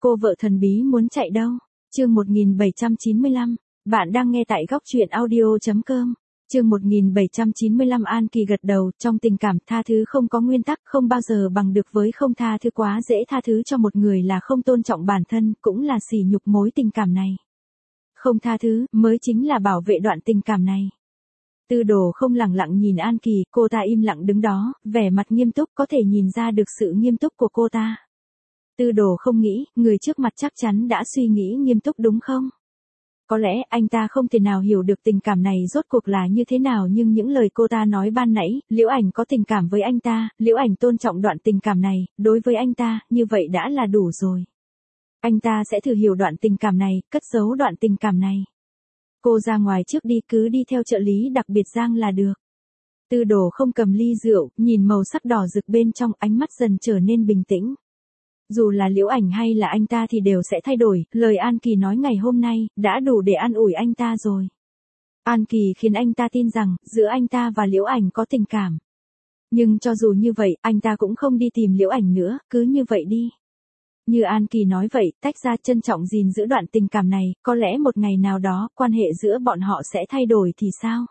cô vợ thần bí muốn chạy đâu? Chương 1795, bạn đang nghe tại góc truyện audio.com. Chương 1795 An Kỳ gật đầu, trong tình cảm tha thứ không có nguyên tắc, không bao giờ bằng được với không tha thứ, quá dễ tha thứ cho một người là không tôn trọng bản thân, cũng là sỉ nhục mối tình cảm này. Không tha thứ, mới chính là bảo vệ đoạn tình cảm này. Tư Đồ không lẳng lặng nhìn An Kỳ, cô ta im lặng đứng đó, vẻ mặt nghiêm túc, có thể nhìn ra được sự nghiêm túc của cô ta. Tư Đồ không nghĩ, người trước mặt chắc chắn đã suy nghĩ nghiêm túc đúng không? Có lẽ anh ta không thể nào hiểu được tình cảm này rốt cuộc là như thế nào, nhưng những lời cô ta nói ban nãy, Liễu Ảnh có tình cảm với anh ta, Liễu Ảnh tôn trọng đoạn tình cảm này, đối với anh ta, như vậy đã là đủ rồi. Anh ta sẽ thử hiểu đoạn tình cảm này, cất giấu đoạn tình cảm này. Cô ra ngoài trước đi, cứ đi theo trợ lý đặc biệt Giang là được. Tư Đồ không cầm ly rượu, nhìn màu sắc đỏ rực bên trong, ánh mắt dần trở nên bình tĩnh. Dù là Liễu Ảnh hay là anh ta thì đều sẽ thay đổi, lời An Kỳ nói ngày hôm nay, đã đủ để an ủi anh ta rồi. An Kỳ khiến anh ta tin rằng, giữa anh ta và Liễu Ảnh có tình cảm. Nhưng cho dù như vậy, anh ta cũng không đi tìm Liễu Ảnh nữa, cứ như vậy đi. Như An Kỳ nói vậy, tách ra, trân trọng gìn giữ đoạn tình cảm này, có lẽ một ngày nào đó, quan hệ giữa bọn họ sẽ thay đổi thì sao?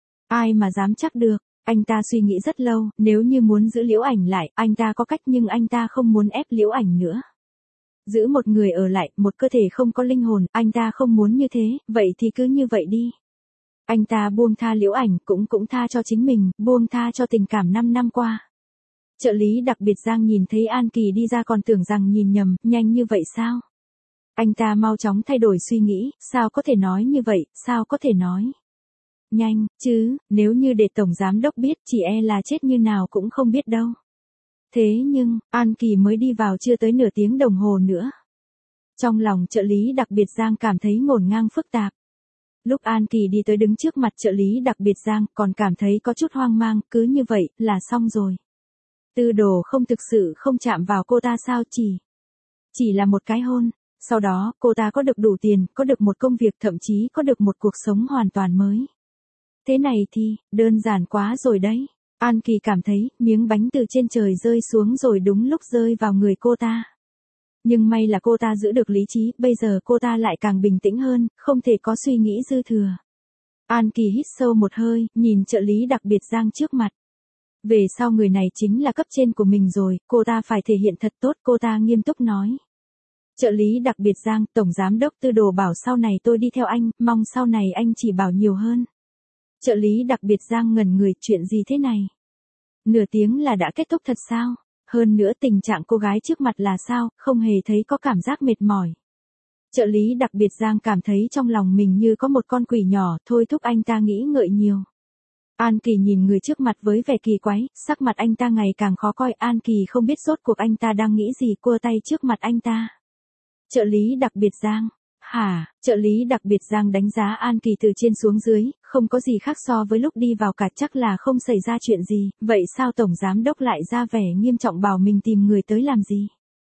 Ai mà dám chắc được. Anh ta suy nghĩ rất lâu, nếu như muốn giữ Liễu Ảnh lại, anh ta có cách, nhưng anh ta không muốn ép Liễu Ảnh nữa. Giữ một người ở lại, một cơ thể không có linh hồn, anh ta không muốn như thế, vậy thì cứ như vậy đi. Anh ta buông tha Liễu Ảnh, cũng tha cho chính mình, buông tha cho tình cảm 5 năm qua. Trợ lý đặc biệt Giang nhìn thấy An Kỳ đi ra còn tưởng rằng nhìn nhầm, nhanh như vậy sao? Anh ta mau chóng thay đổi suy nghĩ, sao có thể nói như vậy, sao có thể nói? Nhanh, chứ, nếu như để Tổng Giám Đốc biết, chỉ e là chết như nào cũng không biết đâu. Thế nhưng, An Kỳ mới đi vào chưa tới nửa tiếng đồng hồ nữa. Trong lòng trợ lý đặc biệt Giang cảm thấy ngổn ngang phức tạp. Lúc An Kỳ đi tới đứng trước mặt trợ lý đặc biệt Giang, còn cảm thấy có chút hoang mang, cứ như vậy, là xong rồi. Tư Đồ không thực sự không chạm vào cô ta sao, chỉ là một cái hôn. Sau đó, cô ta có được đủ tiền, có được một công việc, thậm chí có được một cuộc sống hoàn toàn mới. Thế này thì, đơn giản quá rồi đấy. An Kỳ cảm thấy, miếng bánh từ trên trời rơi xuống rồi đúng lúc rơi vào người cô ta. Nhưng may là cô ta giữ được lý trí, bây giờ cô ta lại càng bình tĩnh hơn, không thể có suy nghĩ dư thừa. An Kỳ hít sâu một hơi, nhìn trợ lý đặc biệt Giang trước mặt. Về sau người này chính là cấp trên của mình rồi, cô ta phải thể hiện thật tốt, cô ta nghiêm túc nói. Trợ lý đặc biệt Giang, Tổng Giám Đốc Tư Đồ bảo sau này tôi đi theo anh, mong sau này anh chỉ bảo nhiều hơn. Trợ lý đặc biệt Giang ngẩn người, chuyện gì thế này? Nửa tiếng là đã kết thúc thật sao? Hơn nữa tình trạng cô gái trước mặt là sao, không hề thấy có cảm giác mệt mỏi. Trợ lý đặc biệt Giang cảm thấy trong lòng mình như có một con quỷ nhỏ, thôi thúc anh ta nghĩ ngợi nhiều. An Kỳ nhìn người trước mặt với vẻ kỳ quái, sắc mặt anh ta ngày càng khó coi, An Kỳ không biết rốt cuộc anh ta đang nghĩ gì, cua tay trước mặt anh ta. Trợ lý đặc biệt Giang. Hả, trợ lý đặc biệt Giang đánh giá An Kỳ từ trên xuống dưới, không có gì khác so với lúc đi vào cả, chắc là không xảy ra chuyện gì, vậy sao Tổng Giám Đốc lại ra vẻ nghiêm trọng bảo mình tìm người tới làm gì?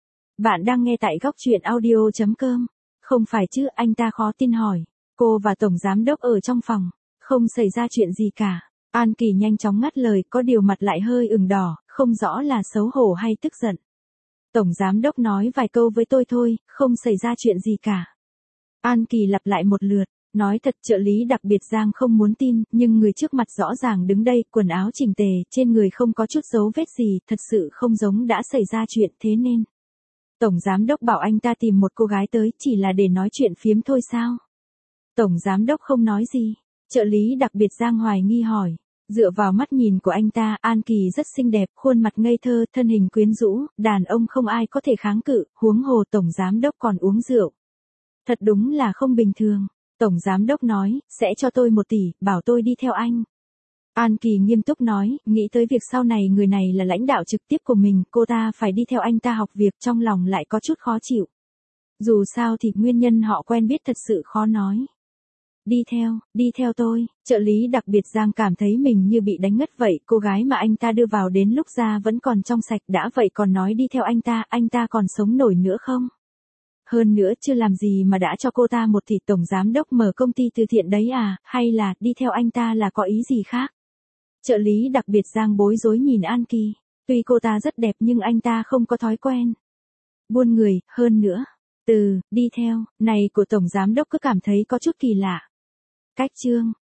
Bạn đang nghe tại góc truyện audio.com. Không phải chứ, anh ta khó tin hỏi. Cô và Tổng Giám Đốc ở trong phòng, không xảy ra chuyện gì cả. An Kỳ nhanh chóng ngắt lời, có điều mặt lại hơi ửng đỏ, không rõ là xấu hổ hay tức giận. Tổng Giám Đốc nói vài câu với tôi thôi, không xảy ra chuyện gì cả. An Kỳ lặp lại một lượt, nói thật. Trợ lý đặc biệt Giang không muốn tin, nhưng người trước mặt rõ ràng đứng đây, quần áo chỉnh tề, trên người không có chút dấu vết gì, thật sự không giống đã xảy ra chuyện, thế nên. Tổng Giám Đốc bảo anh ta tìm một cô gái tới, chỉ là để nói chuyện phiếm thôi sao? Tổng Giám Đốc không nói gì. Trợ lý đặc biệt Giang hoài nghi hỏi. Dựa vào mắt nhìn của anh ta, An Kỳ rất xinh đẹp, khuôn mặt ngây thơ, thân hình quyến rũ, đàn ông không ai có thể kháng cự, huống hồ Tổng Giám Đốc còn uống rượu. Thật đúng là không bình thường. Tổng Giám Đốc nói, sẽ cho tôi 1 tỷ, bảo tôi đi theo anh. An Kỳ nghiêm túc nói, nghĩ tới việc sau này người này là lãnh đạo trực tiếp của mình, cô ta phải đi theo anh ta học việc, trong lòng lại có chút khó chịu. Dù sao thì nguyên nhân họ quen biết thật sự khó nói. Đi theo tôi. Trợ lý đặc biệt Giang cảm thấy mình như bị đánh ngất vậy, cô gái mà anh ta đưa vào đến lúc ra vẫn còn trong sạch, đã vậy còn nói đi theo anh ta còn sống nổi nữa không? Hơn nữa chưa làm gì mà đã cho cô ta 1 tỷ. Tổng Giám Đốc mở công ty từ thiện đấy à, hay là đi theo anh ta là có ý gì khác? Trợ lý đặc biệt Giang bối rối nhìn An Kỳ, tuy cô ta rất đẹp nhưng anh ta không có thói quen buôn người, hơn nữa, Từ, đi theo, này của Tổng Giám Đốc cứ cảm thấy có chút kỳ lạ. Cách Trương,